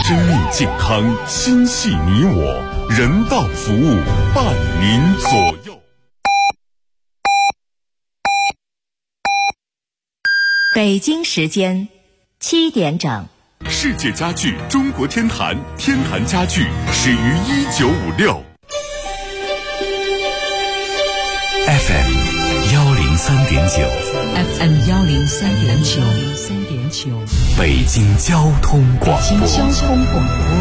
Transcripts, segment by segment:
生命健康，心系你我，人道服务伴您左右。 北京时间7点整。 世界家具中国天坛，天坛家具始于1956。 FM 103.9 FM 103.9 北京交通广播。 北京交通广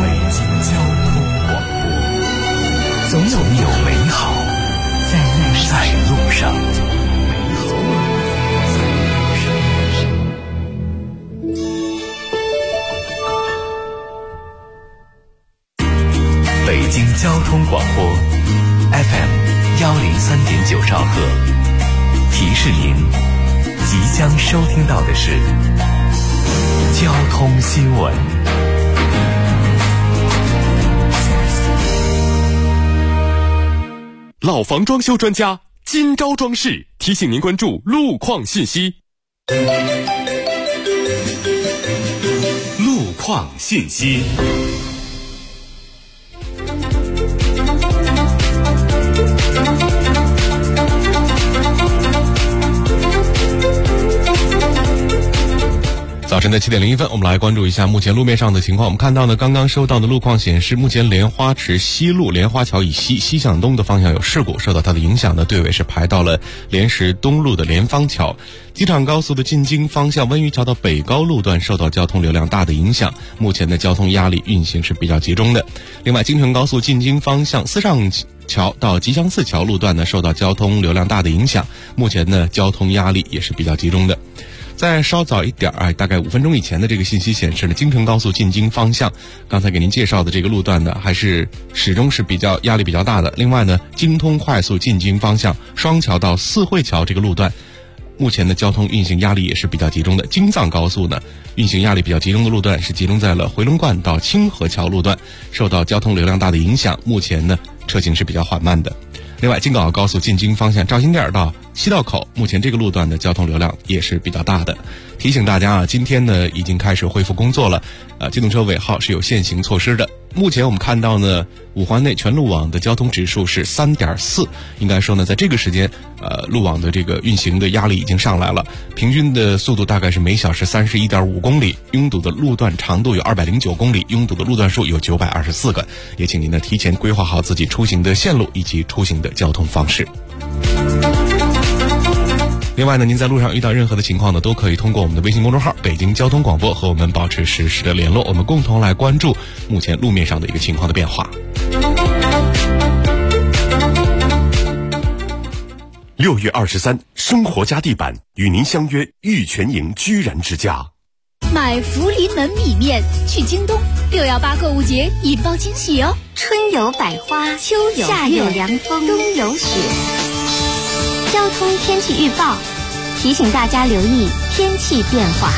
播，总有美好在路上。 北京交通广播 FM 103.9兆赫，提示您即将收听到的是交通新闻。 老房装修专家金招装饰提醒您关注路况信息。 路况信息。 早晨的7点01分，我们来关注一下目前路面上的情况。我们看到呢，刚刚收到的路况显示，目前莲花池西路莲花桥以西向东的方向有事故，受到它的影响呢，队尾是排到了莲石东路的莲芳桥。机场高速的进京方向温榆桥到北高路段受到交通流量大的影响，目前的交通压力运行是比较集中的。另外，京承高速进京方向思上桥到吉祥寺桥路段呢，受到交通流量大的影响，目前呢交通压力也是比较集中的。再稍早一点大概5分钟以前的这个信息显示呢，京承高速进京方向，刚才给您介绍的这个路段呢，还是始终是压力比较大的。另外呢，京通快速进京方向双桥到四惠桥这个路段，目前的交通运行压力也是比较集中的。京藏高速呢，运行压力比较集中的路段是集中在了回龙观到清河桥路段，受到交通流量大的影响，目前呢车行是比较缓慢的。另外，京港澳高速进京方向肇兴店到西道口，目前这个路段的交通流量也是比较大的。提醒大家今天呢已经开始恢复工作了，机动车尾号是有限行措施的。目前我们看到呢，五环内全路网的交通指数是3.4，应该说呢，在这个时间，路网的这个运行的压力已经上来了，平均的速度大概是每小时31.5公里，拥堵的路段长度有209公里，拥堵的路段数有924个。也请您呢提前规划好自己出行的线路以及出行的交通方式。另外呢，您在路上遇到任何的情况呢，都可以通过我们的微信公众号北京交通广播和我们保持实时的联络，我们共同来关注目前路面上的一个情况的变化。 6月23，生活家地板与您相约玉泉营居然之家。 买福临门米面去京东，618购物节引爆惊喜哦！ 春有百花，秋有夏有凉风，冬有雪。交通天气预报提醒大家留意天气变化。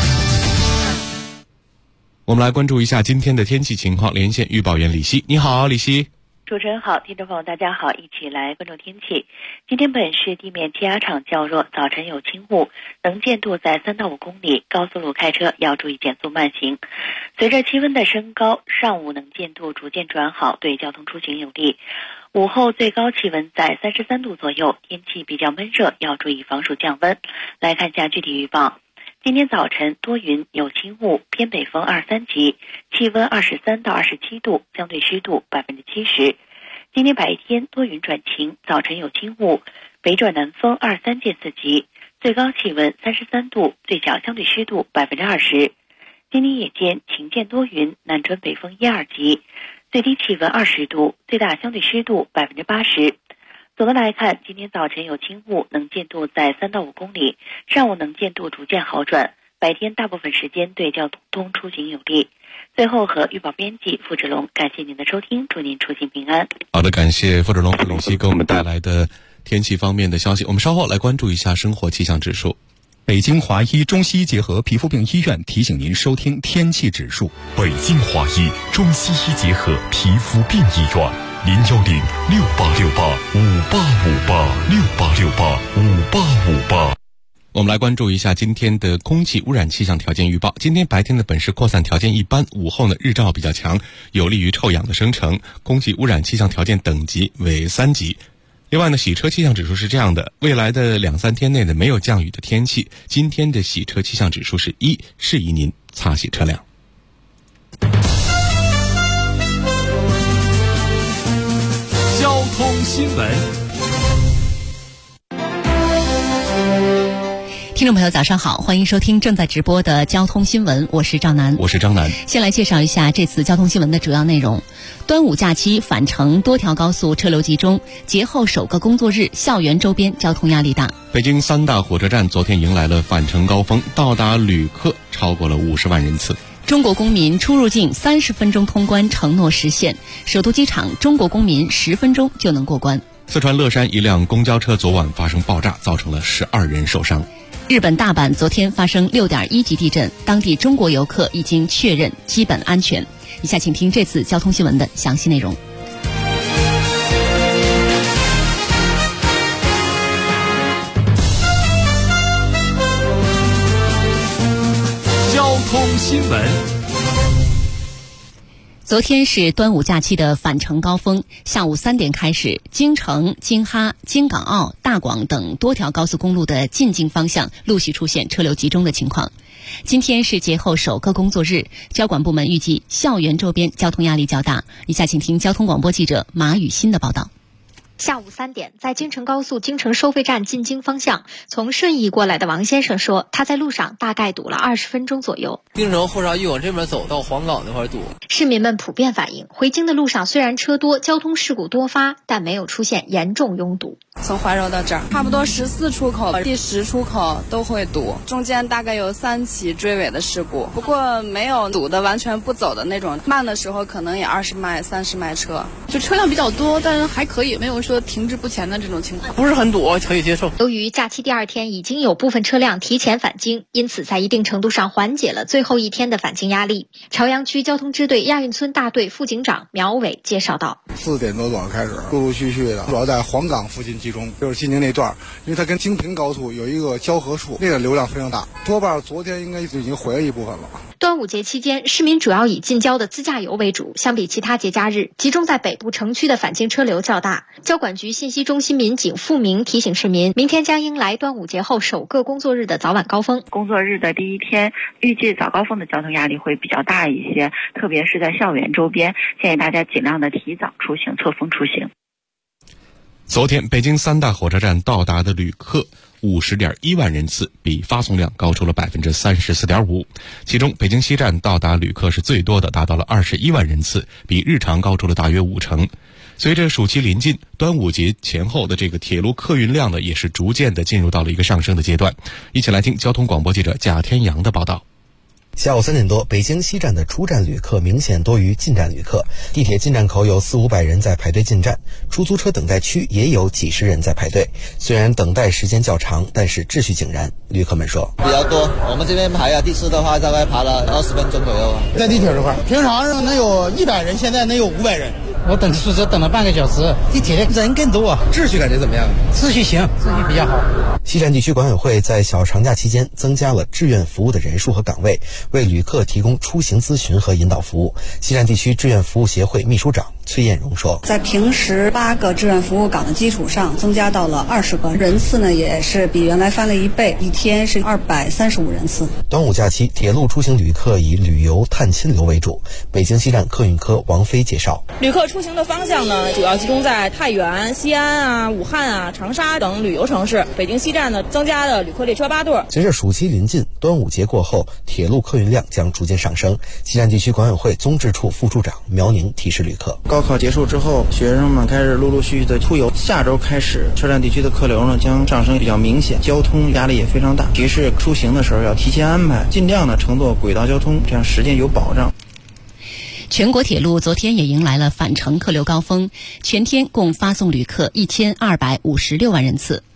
我们来关注一下今天的天气情况，连线预报员李希。你好，李希。 主持人好，听众朋友大家好，一起来关注天气。今天本市地面气压场较弱，早晨有轻雾，能见度在3到5公里，高速路开车要注意减速慢行。随着气温的升高，上午能见度逐渐转好，对交通出行有利。午后最高气温在33度左右，天气比较闷热，要注意防暑降温。来看下具体预报。今天早晨多云有轻雾，偏北风2、3级，气温23到27度，相对湿度70%。今天白天多云转晴，早晨有轻雾，北转南风2、3届4级，最高气温33度，最小相对湿度20%。今天夜间晴间多云，南转北风1、2级，最低气温20度，最大相对湿度80%。总的来看，今天早晨有轻雾，能见度在3到5公里，上午能见度逐渐好转，白天大部分时间对交通出行有利。最后和预报编辑付志龙，感谢您的收听，祝您出行平安。 好的，感谢付志龙和李希给我们带来的天气方面的消息。我们稍后来关注一下生活气象指数。 北京华医中西医结合皮肤病医院提醒您收听天气指数。 北京华医中西医结合皮肤病医院，01068685858，68685858。 我们来关注一下今天的空气污染气象条件预报。今天白天的本市扩散条件一般，午后呢日照比较强，有利于臭氧的生成，空气污染气象条件等级为3级。另外呢，洗车气象指数是这样的，未来的2-3天内呢没有降雨的天气，今天的洗车气象指数是1，适宜您擦洗车辆。 交通新闻。 听众朋友早上好，欢迎收听正在直播的交通新闻，我是赵楠。 我是张楠。 先来介绍一下这次交通新闻的主要内容。端午假期返程多条高速车流集中，节后首个工作日，校园周边交通压力大。 北京3大火车站昨天迎来了返程高峰，到达旅客超过了50万人次。 中国公民出入境30分钟通关承诺实现，首都机场中国公民10分钟就能过关。 四川乐山一辆公交车昨晚发生爆炸，造成了12人受伤。 日本大阪昨天发生6.1级地震，当地中国游客已经确认基本安全。以下请听这次交通新闻的详细内容。 交通新闻。 昨天是端午假期的返程高峰，下午3点开始，京承、京哈、京港澳、大广等多条高速公路的进京方向陆续出现车流集中的情况。今天是节后首个工作日，交管部门预计校园周边交通压力较大。以下请听交通广播记者马雨欣的报道。 下午3点，在京承高速京承收费站进京方向，从顺义过来的王先生说，他在路上大概堵了20分钟左右。 京承后沙峪往这边走到黄岗那块堵。 市民们普遍反映，回京的路上虽然车多，交通事故多发，但没有出现严重拥堵。 从怀柔到这儿，差不多14出口，第10出口都会堵，中间大概有3起追尾的事故，不过没有堵的完全不走的那种，慢的时候可能也20迈、30迈车， 就车辆比较多，但还可以，没有说停滞不前的这种情况， 不是很堵，可以接受。 由于假期第2天已经有部分车辆提前返京，因此在一定程度上缓解了最后一天的返京压力。朝阳区交通支队亚运村大队副警长苗伟介绍道 ：4点多开始，陆陆续续的，主要在黄岗附近集中，就是进京那段，因为它跟京平高速有一个交合处，那个流量非常大，多半昨天应该就已经回了一部分了。 端午节期间，市民主要以近郊的自驾游为主，相比其他节假日，集中在北部城区的返京车流较大。交管局信息中心民警付明提醒市民，明天将迎来端午节后首个工作日的早晚高峰。 工作日的第1天，预计早高峰的交通压力会比较大一些，特别是在校园周边，建议大家尽量的提早出行，错峰出行。 昨天，北京3大火车站到达的旅客50.1万人次，比发送量高出了34.5%。其中，北京西站到达旅客是最多的，达到了21万人次，比日常高出了大约50%。随着暑期临近，端午节前后的这个铁路客运量呢，也是逐渐的进入到了一个上升的阶段。一起来听交通广播记者贾天阳的报道。 下午3点多，北京西站的出站旅客明显多于进站旅客，地铁进站口有400-500人在排队进站，出租车等待区也有几十人在排队。虽然等待时间较长，但是秩序井然。旅客们说， 比较多，我们这边排第4的话，大概排了20分钟左右。 在地铁这块，平常能有100人，现在能有500人。 我等出租车等了半个小时，地铁人更多。 秩序感觉怎么样？ 秩序行，秩序比较好。 西站地区管委会在小长假期间增加了志愿服务的人数和岗位，为旅客提供出行咨询和引导服务。西站地区志愿服务协会秘书长崔艳荣说， 在平时8个志愿服务岗的基础上，增加到了20个，人次呢也是比原来翻了1倍，一天是235人次。 端午假期，铁路出行旅客以旅游探亲流为主。北京西站客运科王飞介绍， 旅客出行的方向呢，主要集中在太原、西安啊、武汉啊、长沙等旅游城市。北京西站呢，增加了旅客列车8对。 随着暑期临近，端午节过后，铁路客运量将逐渐上升。西站地区管委会综治处副处长苗宁提示旅客， 高考结束之后，学生们开始陆陆续续的出游，下周开始，车站地区的客流呢将上升比较明显，交通压力也非常大。提示出行的时候要提前安排，尽量的乘坐轨道交通，这样时间有保障。 全国铁路昨天也迎来了返程客流高峰，全天共发送旅客1256万人次。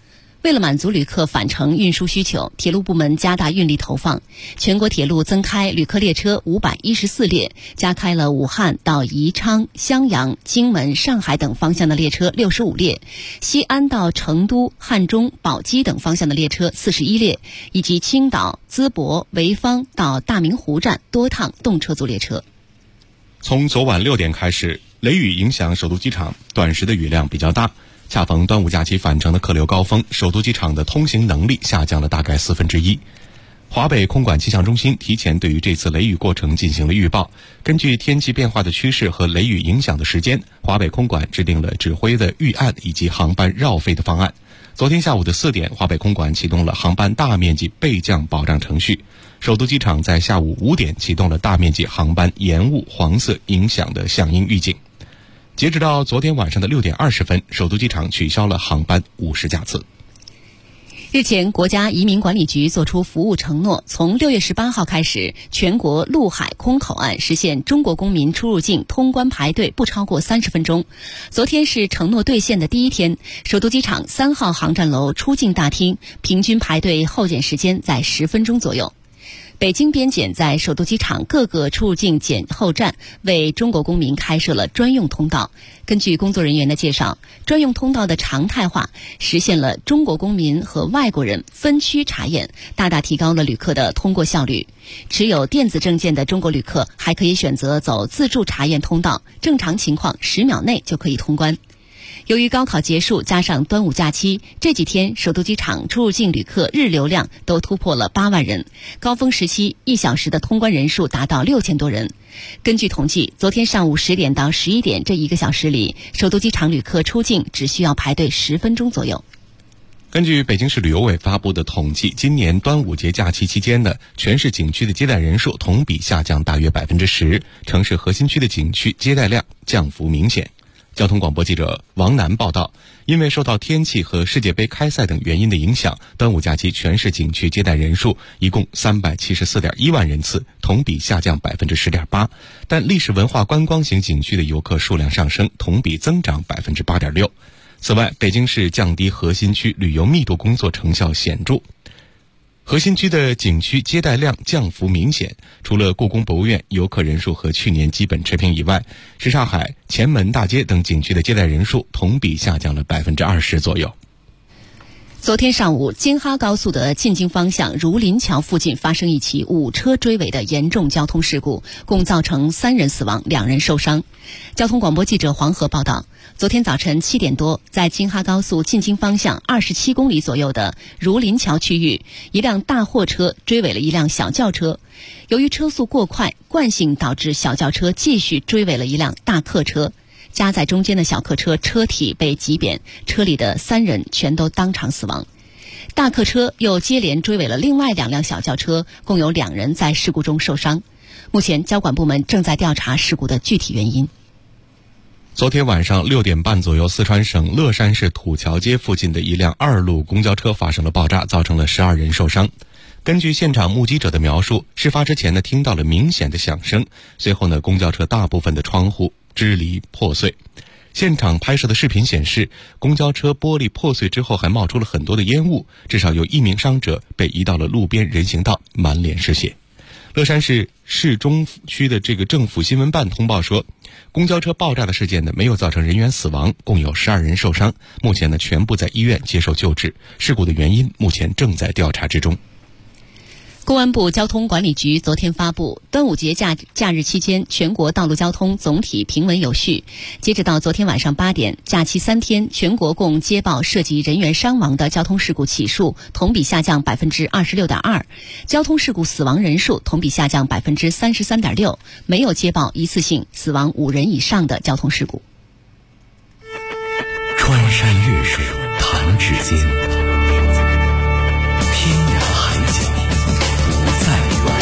为了满足旅客返程运输需求，铁路部门加大运力投放，全国铁路增开旅客列车514列，加开了武汉到宜昌、襄阳、荆门、上海等方向的列车65列，西安到成都、汉中、宝鸡等方向的列车41列，以及青岛、淄博、潍坊到大明湖站多趟动车组列车。 从昨晚6点开始，雷雨影响首都机场，短时的雨量比较大。恰逢端午假期返程的客流高峰，首都机场的通行能力下降了大概1/4。华北空管气象中心提前对于这次雷雨过程进行了预报，根据天气变化的趋势和雷雨影响的时间，华北空管制定了指挥的预案以及航班绕飞的方案。昨天下午的4点，华北空管启动了航班大面积备降保障程序。首都机场在下午5点启动了大面积航班延误黄色影响的响应预警。截止到昨天晚上的6点20分，首都机场取消了航班50架次。 日前，国家移民管理局作出服务承诺，从6月18号开始，全国陆海空口岸实现中国公民出入境通关排队不超过30分钟。昨天是承诺兑现的第一天，首都机场3号航站楼出境大厅平均排队候检时间在10分钟左右。北京边检在首都机场各个出入境检候站为中国公民开设了专用通道。根据工作人员的介绍，专用通道的常态化实现了中国公民和外国人分区查验，大大提高了旅客的通过效率。持有电子证件的中国旅客还可以选择走自助查验通道，正常情况10秒内就可以通关。由于高考结束加上端午假期，这几天首都机场出入境旅客日流量都突破了8万人，高峰时期1小时的通关人数达到6000多人。根据统计，昨天上午10点到11点这1个小时里，首都机场旅客出境只需要排队10分钟左右。 根据北京市旅游委发布的统计，今年端午节假期期间呢，全市景区的接待人数同比下降大约10%，城市核心区的景区接待量降幅明显。交通广播记者王楠报道，因为受到天气和世界杯开赛等原因的影响，端午假期全市景区接待人数一共374.1万人次，同比下降10.8%，但历史文化观光型景区的游客数量上升，同比增长8.6%。此外，北京市降低核心区旅游密度工作成效显著。核心区的景区接待量降幅明显，除了故宫博物院游客人数和去年基本持平以外，什刹海、前门大街等景区的接待人数同比下降了20%左右。 昨天上午，京哈高速的进京方向儒林桥附近发生一起5车追尾的严重交通事故，共造成3人死亡，2人受伤。交通广播记者黄河报道，昨天早晨7点多，在京哈高速进京方向27公里左右的儒林桥区域，一辆大货车追尾了一辆小轿车。由于车速过快，惯性导致小轿车继续追尾了一辆大客车。夹在中间的小客车车体被挤扁，车里的3人全都当场死亡。大客车又接连追尾了另外2辆小轿车，共有2人在事故中受伤。目前交管部门正在调查事故的具体原因。 昨天晚上6点半左右，四川省乐山市土桥街附近的一辆2路公交车发生了爆炸，造成了12人受伤。根据现场目击者的描述，事发之前呢，听到了明显的响声，随后呢，公交车大部分的窗户支离破碎。现场拍摄的视频显示，公交车玻璃破碎之后还冒出了很多的烟雾，至少有1名伤者被移到了路边人行道，满脸是血。乐山市市中区的这个政府新闻办通报说，公交车爆炸的事件呢，没有造成人员死亡，共有12人受伤，目前呢全部在医院接受救治。事故的原因目前正在调查之中。 公安部交通管理局昨天发布，端午节假日期间，全国道路交通总体平稳有序。截止到昨天晚上8点，假期3天，全国共接报涉及人员伤亡的交通事故起数同比下降26.2%，交通事故死亡人数同比下降33.6%，没有接报一次性死亡5人以上的交通事故。 穿山越水，弹指间，天涯海角不再远。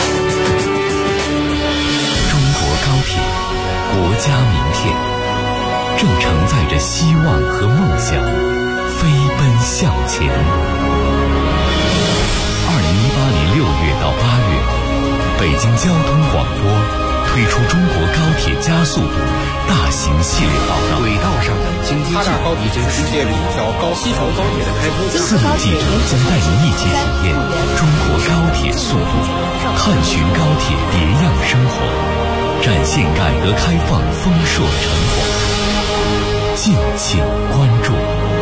中国高铁，国家名片，正承载着希望和梦想，飞奔向前。2018年6月到8月，北京交通广播推出中国高铁家加速度大型系列报道。 轨道上的京津冀已经实现了一条西成高铁的开通。 4路记者将带您一起体验中国高铁速度，探寻高铁别样生活，展现改革开放丰硕成果。敬请关注。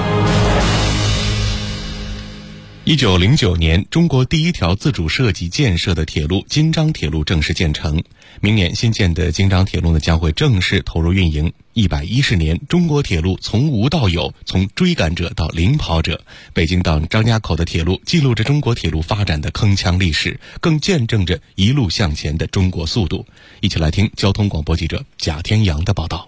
1909年，中国第一条自主设计建设的铁路京张铁路正式建成。明年新建的京张铁路呢将会正式投入运营。110年，中国铁路从无到有，从追赶者到领跑者。北京到张家口的铁路记录着中国铁路发展的铿锵历史，更见证着一路向前的中国速度。一起来听交通广播记者贾天阳的报道。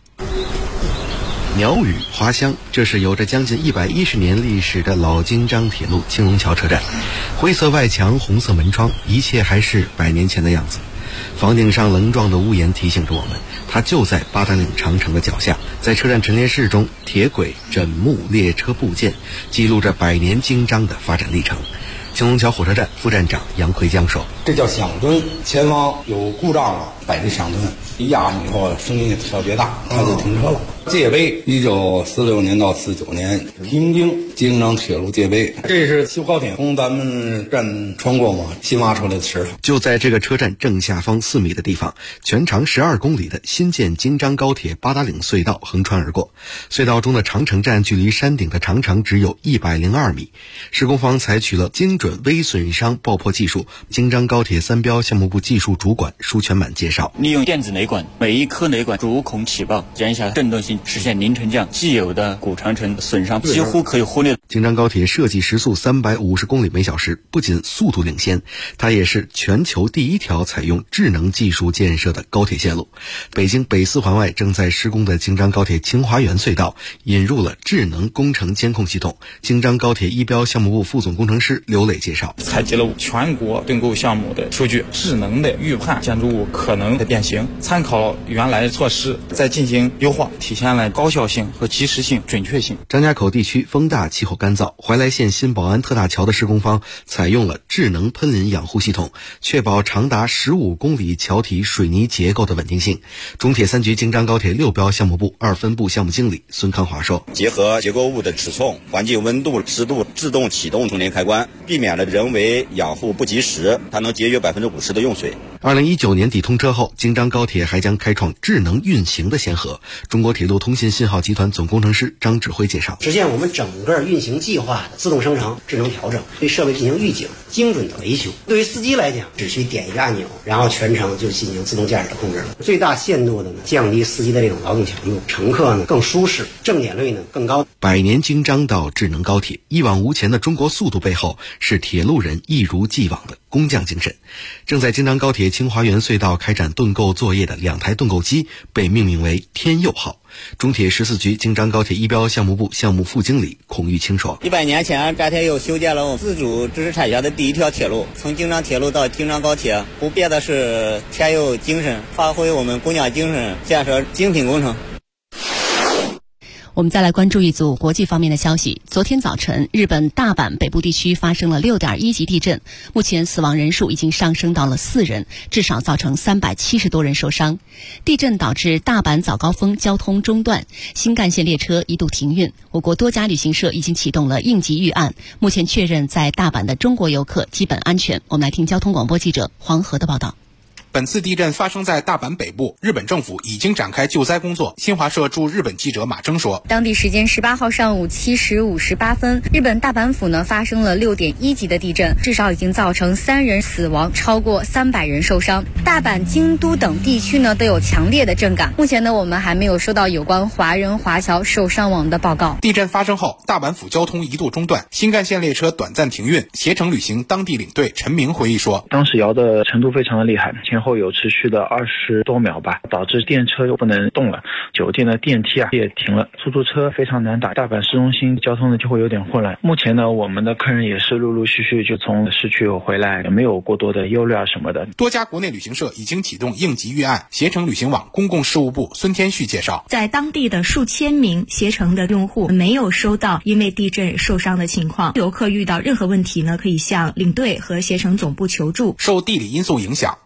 鸟语花香，这是有着将近110年历史的老京张铁路青龙桥车站。灰色外墙，红色门窗，一切还是100年前的样子。房顶上棱状的屋檐提醒着我们，它就在八达岭长城的脚下。在车站陈列室中，铁轨、枕木、列车部件记录着100年京张的发展历程。青龙桥火车站副站长杨奎江说：“ 这叫响墩，前方有故障了，摆这响墩，一压上以后声音特别大，他就停车了。界碑1946年到49年平津京张铁路界碑，这是西高铁从咱们站穿过嘛，新挖出来的石头。 就在这个车站正下方4米的地方，全长12公里的新建京张高铁八达岭隧道横穿而过。隧道中的长城站距离山顶的长城只有102米。施工方采取了精准微损伤爆破技术。京张高铁3标项目部技术主管舒全满介绍， 利用电子雷管，每一颗雷管逐孔起爆，减小振动性，实现零沉降，既有的古长城损伤几乎可以忽略。 京张高铁设计时速350公里每小时，不仅速度领先，它也是全球第一条采用智能技术建设的高铁线路。北京北4环外正在施工的京张高铁清华园隧道引入了智能工程监控系统。京张高铁1标项目部副总工程师刘磊介绍， 采集了全国盾构项目的数据，智能的预判建筑物可能的变形，参考原来措施再进行优化，体现了高效性和及时性、准确性。 张家口地区风大，气候干燥，怀来县新宝安特大桥的施工方采用了智能喷淋养护系统，确保长达15公里桥体水泥结构的稳定性。中铁3局京张高铁6标项目部2分部项目经理孙康华说， 结合结构物的尺寸、环境温度、湿度，自动启动充电开关，避免了人为养护不及时，它能节约50%的用水。 2019年底通车后，京张高铁还将开创智能运行的先河。中国铁路通信信号集团总工程师张指挥介绍， 实现我们整个运行计划的自动生成、智能调整，对设备进行预警、精准的维修。对于司机来讲，只需点一个按钮，然后全程就进行自动驾驶的控制了。最大限度的呢，降低司机的这种劳动强度，乘客呢更舒适，正点率呢更高。 100年京张到智能高铁，一往无前的中国速度背后是铁路人一如既往的工匠精神。正在京张高铁清华园隧道开展盾构作业的2台盾构机被命名为天佑号。中铁14局京张高铁1标项目部项目副经理孔玉清说 ，100年前张铁又修建了我们自主知识产权的第一条铁路，从京张铁路到京张高铁，不变的是天佑精神，发挥我们工匠精神，建设精品工程。 我们再来关注一组国际方面的消息。昨天早晨，日本大阪北部地区发生了6.1级地震，目前死亡人数已经上升到了4人，至少造成370多人受伤。地震导致大阪早高峰交通中断，新干线列车一度停运。我国多家旅行社已经启动了应急预案，目前确认在大阪的中国游客基本安全。我们来听交通广播记者黄河的报道。 本次地震发生在大阪北部，日本政府已经展开救灾工作。新华社驻日本记者马征说， 当地时间18号上午7时58分，日本大阪府发生了6.1级的地震，至少已经造成3人死亡，超过300人受伤。大阪、京都等地区都有强烈的震感。目前我们还没有收到有关华人华侨受伤亡的报告。 地震发生后，大阪府交通一度中断，新干线列车短暂停运。携程旅行当地领队陈明回忆说， 当时摇的程度非常的厉害，前后有持续的20多秒吧，导致电车又不能动了，酒店的电梯也停了，出租车非常难打，大阪市中心交通就会有点混乱。目前我们的客人也是陆陆续续就从市区回来，也没有过多的忧虑什么的。 多家国内旅行社已经启动应急预案。携程旅行网公共事务部孙天旭介绍， 在当地的数千名携程的用户没有收到因为地震受伤的情况，游客遇到任何问题可以向领队和携程总部求助。 受地理因素影响，日本是一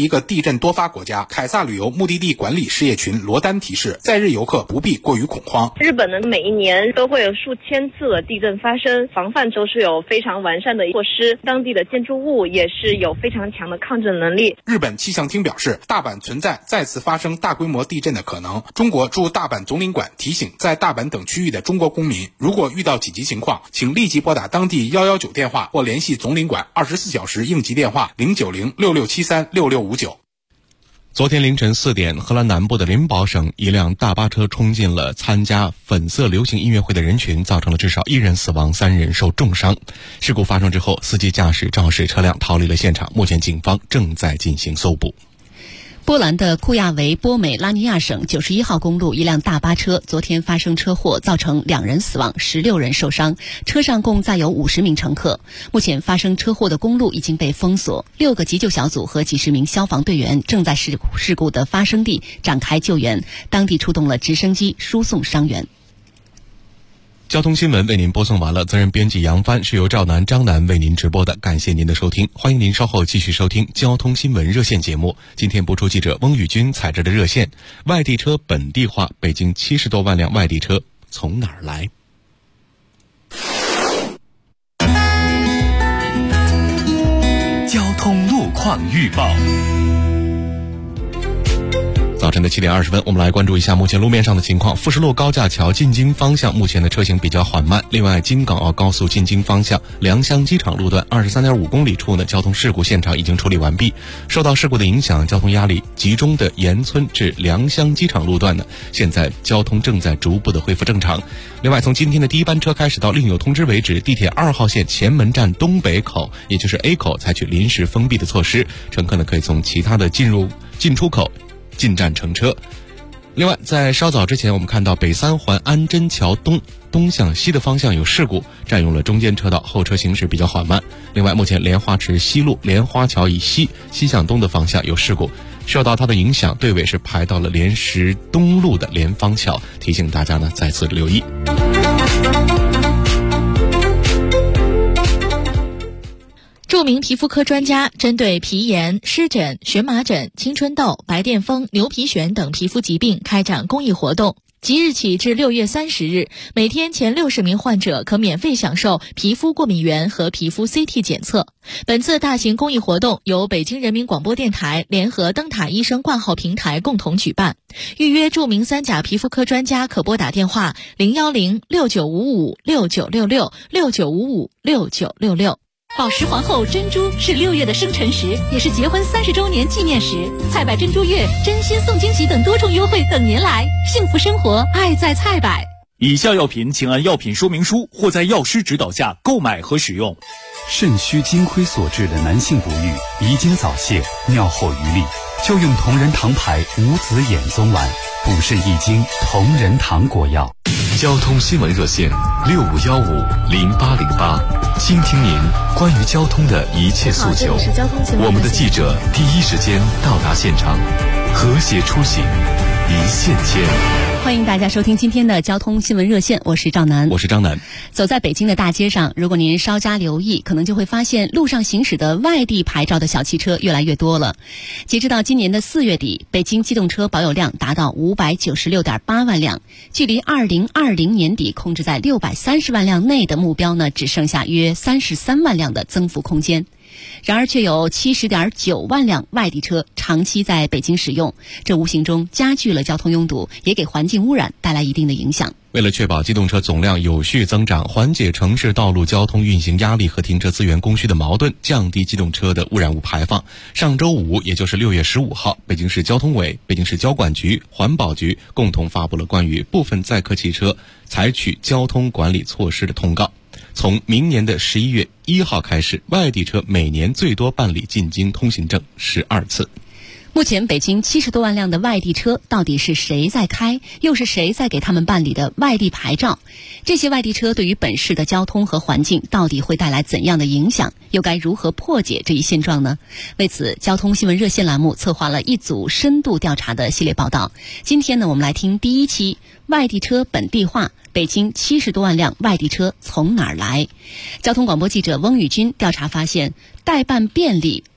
一个地震多发国家，凯撒旅游目的地管理事业群罗丹提示，在日游客不必过于恐慌。 日本呢，每一年都会有数千次的地震发生，防范都是有非常完善的措施，当地的建筑物也是有非常强的抗震能力。 日本气象厅表示，大阪存在再次发生大规模地震的可能。中国驻大阪总领馆提醒在大阪等区域的中国公民，如果遇到紧急情况，请立即拨打当地119电话或联系总领馆24小时应急电话09066736659。 昨天凌晨4点，荷兰南部的林堡省一辆大巴车冲进了参加粉色流行音乐会的人群，造成了至少1人死亡，3人受重伤。事故发生之后，司机驾驶肇事车辆逃离了现场，目前警方正在进行搜捕。 波兰的库亚维波美拉尼亚省91号公路一辆大巴车昨天发生车祸，造成2人死亡，16人受伤，车上共载有50名乘客。目前发生车祸的公路已经被封锁，6个急救小组和几十名消防队员正在事故的发生地展开救援，当地出动了直升机输送伤员。 交通新闻为您播送完了，责任编辑杨帆，是由赵楠、张楠为您直播的，感谢您的收听，欢迎您稍后继续收听交通新闻热线节目。今天播出记者翁宇军采制的热线，外地车本地化，北京70多万辆外地车从哪儿来？ 交通路况预报。 早晨的7点20分，我们来关注一下目前路面上的情况。富士路高架桥进京方向目前的车型比较缓慢。另外，京港澳高速进京方向良乡机场路段23.5公里处呢，交通事故现场已经处理完毕。受到事故的影响，交通压力集中的沿村至良乡机场路段呢，现在交通正在逐步的恢复正常。另外，从今天的第一班车开始到另有通知为止，地铁2号线前门站东北口，也就是 A 口，采取临时封闭的措施，乘客呢可以从其他的进出口进站乘车。另外，在稍早之前，我们看到北三环安贞桥东向西的方向有事故，占用了中间车道，后车行驶比较缓慢。另外，目前莲花池西路莲花桥以西向东的方向有事故，受到它的影响，队尾是排到了莲石东路的莲芳桥，提醒大家呢再次留意。 著名皮肤科专家针对皮炎、湿疹、荨麻疹、青春痘、白癜风、牛皮癣等皮肤疾病开展公益活动。即日起至6月30日，每天前60名患者可免费享受皮肤过敏原和皮肤 CT 检测。本次大型公益活动由北京人民广播电台联合灯塔医生挂号平台共同举办。预约著名3甲皮肤科专家可拨打电话010-6955-6966 6955-6966。 宝石皇后珍珠是6月的生辰时，也是结婚30周年纪念时。菜百珍珠月、真心送惊喜等多重优惠等您来，幸福生活，爱在菜百。 以下药品请按药品说明书或在药师指导下购买和使用。 肾虚金亏所致的男性不育、遗精早泄、尿后余力，就用同仁堂牌无子衍宗丸，补肾益精，同仁堂果药。 交通新闻热线65150808，倾听您关于交通的一切诉求。我们的记者第一时间到达现场，和谐出行，一线牵。 欢迎大家收听今天的交通新闻热线，我是赵楠， 我是张楠。 走在北京的大街上，如果您稍加留意，可能就会发现路上行驶的外地牌照的小汽车越来越多了。截止到今年的4月底，北京机动车保有量达到596.8万辆，距离2020年底控制在630万辆内的目标呢，只剩下约33万辆的增幅空间。然而却有70.9万辆外地车长期在北京使用，这无形中加剧了交通拥堵，也给环境污染带来一定的影响。 为了确保机动车总量有序增长，缓解城市道路交通运行压力和停车资源供需的矛盾，降低机动车的污染物排放，上周五，也就是6月15号，北京市交通委、北京市交管局、环保局共同发布了关于部分载客汽车采取交通管理措施的通告。从明年的11月1号开始，外地车每年最多办理进京通行证12次。 目前北京70多万辆的外地车到底是谁在开，又是谁在给他们办理的外地牌照？这些外地车对于本市的交通和环境到底会带来怎样的影响？又该如何破解这一现状呢？为此，交通新闻热线栏目策划了一组深度调查的系列报道。今天呢，我们来听第一期外地车本地化，北京70多万辆外地车从哪儿来？交通广播记者翁宇军调查发现，代办便利，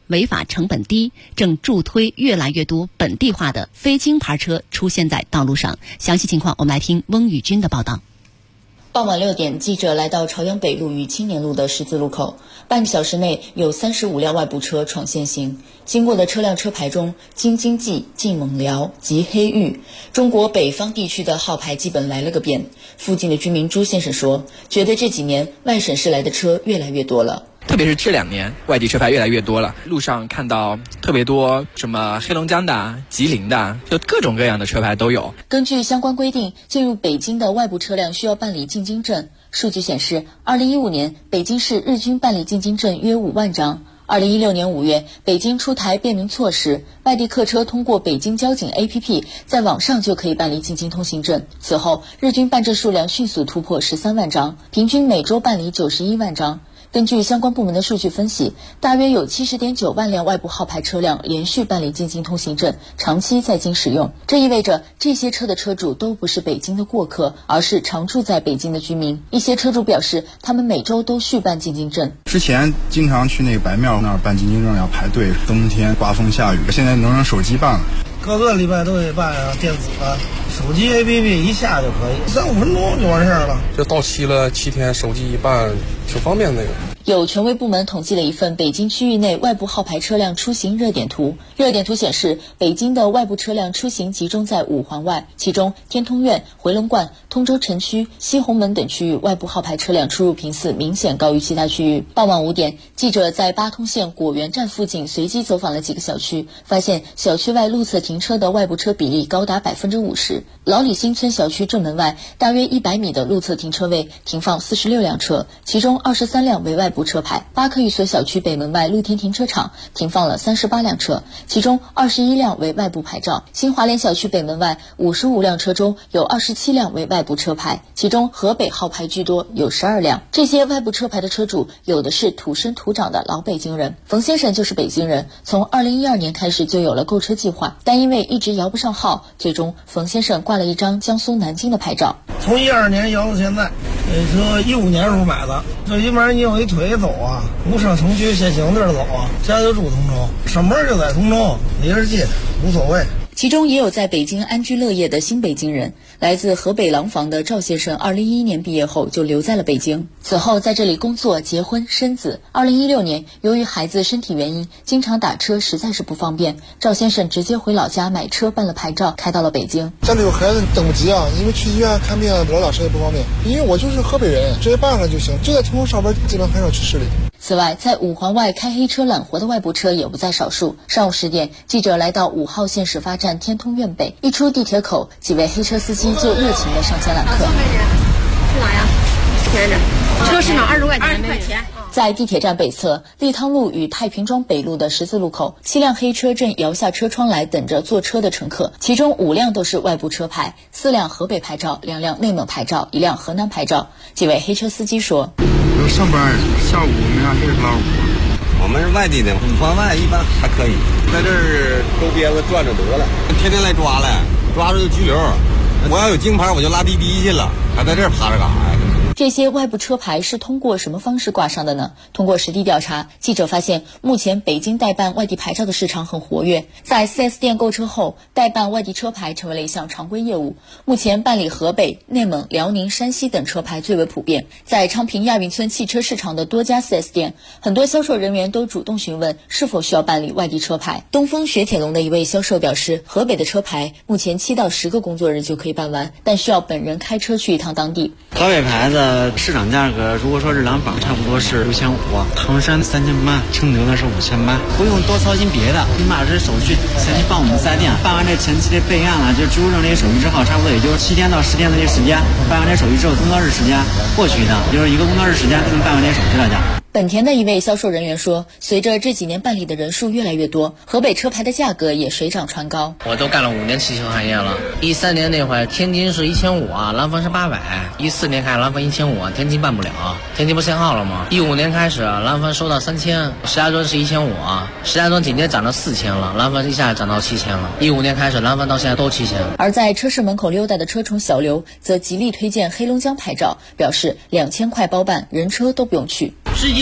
违法成本低，正助推越来越多本地化的非京牌车出现在道路上。详细情况我们来听翁宇军的报道。 傍晚6点，记者来到朝阳北路与青年路的十字路口，半个小时内有35辆外部车闯限行，经过的车辆车牌中，京津冀、晋蒙辽、吉黑豫，中国北方地区的号牌基本来了个遍。附近的居民朱先生说，觉得这几年外省市来的车越来越多了。 特别是这2年，外地车牌越来越多了，路上看到特别多什么黑龙江的、吉林的，就各种各样的车牌都有。 根据相关规定，进入北京的外部车辆需要办理进京证。数据显示，2015年北京市日均办理进京证约5万张。2016年5月，北京出台便民措施，外地客车通过北京交警 APP 在网上就可以办理进京通行证。此后，日均办证数量迅速突破13万张，平均每周办理91万张。根据相关部门的数据分析，大约有70.9万辆外部号牌车辆连续办理进京通行证，长期在京使用。这意味着这些车的车主都不是北京的过客，而是常住在北京的居民。一些车主表示，他们每周都续办进京证。 之前经常去那个白庙那儿办进京证要排队，冬天刮风下雨，现在能用手机办了。 各个礼拜都得办电子的，手机 APP 一下就可以，3-5分钟就完事儿了。 就到期了7天，手机一办挺方便那个。 有权威部门统计了一份北京区域内外部号牌车辆出行热点图。热点图显示，北京的外部车辆出行集中在5环外，其中天通苑、回龙观、通州城区、西红门等区域外部号牌车辆出入频次明显高于其他区域。傍晚5点，记者在八通线果园站附近随机走访了几个小区，发现小区外路侧停车的外部车比例高达50%。老李新村小区正门外大约100米的路侧停车位停放46辆车，其中23辆为外部车牌。巴克寓所小区北门外露天停车场停放了38辆车，其中21辆为外部牌照。新华联小区北门外55辆车中有27辆为外部车牌，其中河北号牌居多，有12辆。这些外部车牌的车主有的是土生土长的老北京人。冯先生就是北京人，从2012年开始就有了购车计划，但因为一直摇不上号，最终冯先生挂了一张江苏南京的牌照。 从12年摇到现在，这车15年时候买的，最起码你有一腿走啊，不上城区先行地儿走啊，家就住通州，上班就在通州，离着近无所谓。 其中也有在北京安居乐业的新北京人。来自河北廊坊的赵先生2011年毕业后就留在了北京，此后在这里工作、结婚、生子。2016年，由于孩子身体原因，经常打车实在是不方便，赵先生直接回老家买车办了牌照，开到了北京。 家里有孩子等不及啊，因为去医院看病老打车也不方便，因为我就是河北人，直接办了就行，就在通州上班，基本很少去市里。 此外，在5环外开黑车揽活的外部车也不在少数。上午10点，记者来到5号线始发站天通苑北，一出地铁口，几位黑车司机就热情地上前揽客。 去哪呀？便宜点。车是哪？20块钱。20块钱。 在地铁站北侧立汤路与太平庄北路的十字路口，7辆黑车正摇下车窗来等着坐车的乘客，其中5辆都是外部车牌，4辆河北牌照，2辆内蒙牌照，1辆河南牌照。几位黑车司机说： 有上班，下午没啥事拉我们是外地的，5环外一般还可以，在这儿周边子转着得了，天天来抓来，抓着就拘留。我要有京牌，我就拉滴滴去了，还在这儿趴着干啥呀？ 这些外部车牌是通过什么方式挂上的呢？通过实地调查，记者发现，目前北京代办外地牌照的市场很活跃。在 4S 店购车后，代办外地车牌成为了一项常规业务。目前办理河北、内蒙、辽宁、山西等车牌最为普遍。在昌平亚运村汽车市场的多家 4S 店，很多销售人员都主动询问是否需要办理外地车牌。东风雪铁龙的一位销售表示，河北的车牌目前7到10个工作日就可以办完，但需要本人开车去一趟当地。 河北牌子市场价格，如果说是廊坊差不多是6500，唐山3800，承德的是5800，不用多操心别的，你把这手续前期放我们4S店，办完这前期的备案了，就出入证这些手续之后，差不多也就7天到10天的这时间，办完这手续之后，工作日时间过去的，就是1个工作日时间就能办完这手续了就。 本田的一位销售人员说，随着这几年办理的人数越来越多，河北车牌的价格也水涨船高。 我都干了5年汽修行业了，13年那会儿天津是1500啊，廊坊是800，14年开始廊坊1500，天津办不了，天津不限号了吗？15年开始廊坊收到3000，石家庄是1500，石家庄紧接着涨到4000了，廊坊一下涨到7000了。15年开始廊坊到现在都7000。 而在车市门口溜达的车虫小刘则极力推荐黑龙江牌照，表示2000块包办，人车都不用去。 直接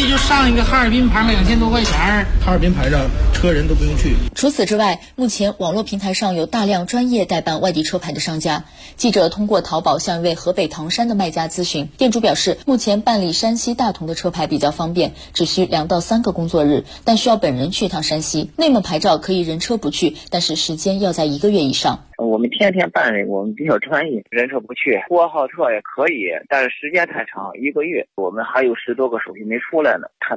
去就上一个哈尔滨牌2000多块钱， 哈尔滨牌上车人都不用去。 除此之外，目前网络平台上有大量专业代办外地车牌的商家。记者通过淘宝向一位河北唐山的卖家咨询，店主表示，目前办理山西大同的车牌比较方便，只需2到3个工作日，但需要本人去一趟山西。内蒙牌照可以人车不去，但是时间要在1个月以上。 我们天天办理，我们比较专业，人车不去，拨号车也可以，但是时间太长，1个月，我们还有10多个手续没出来呢。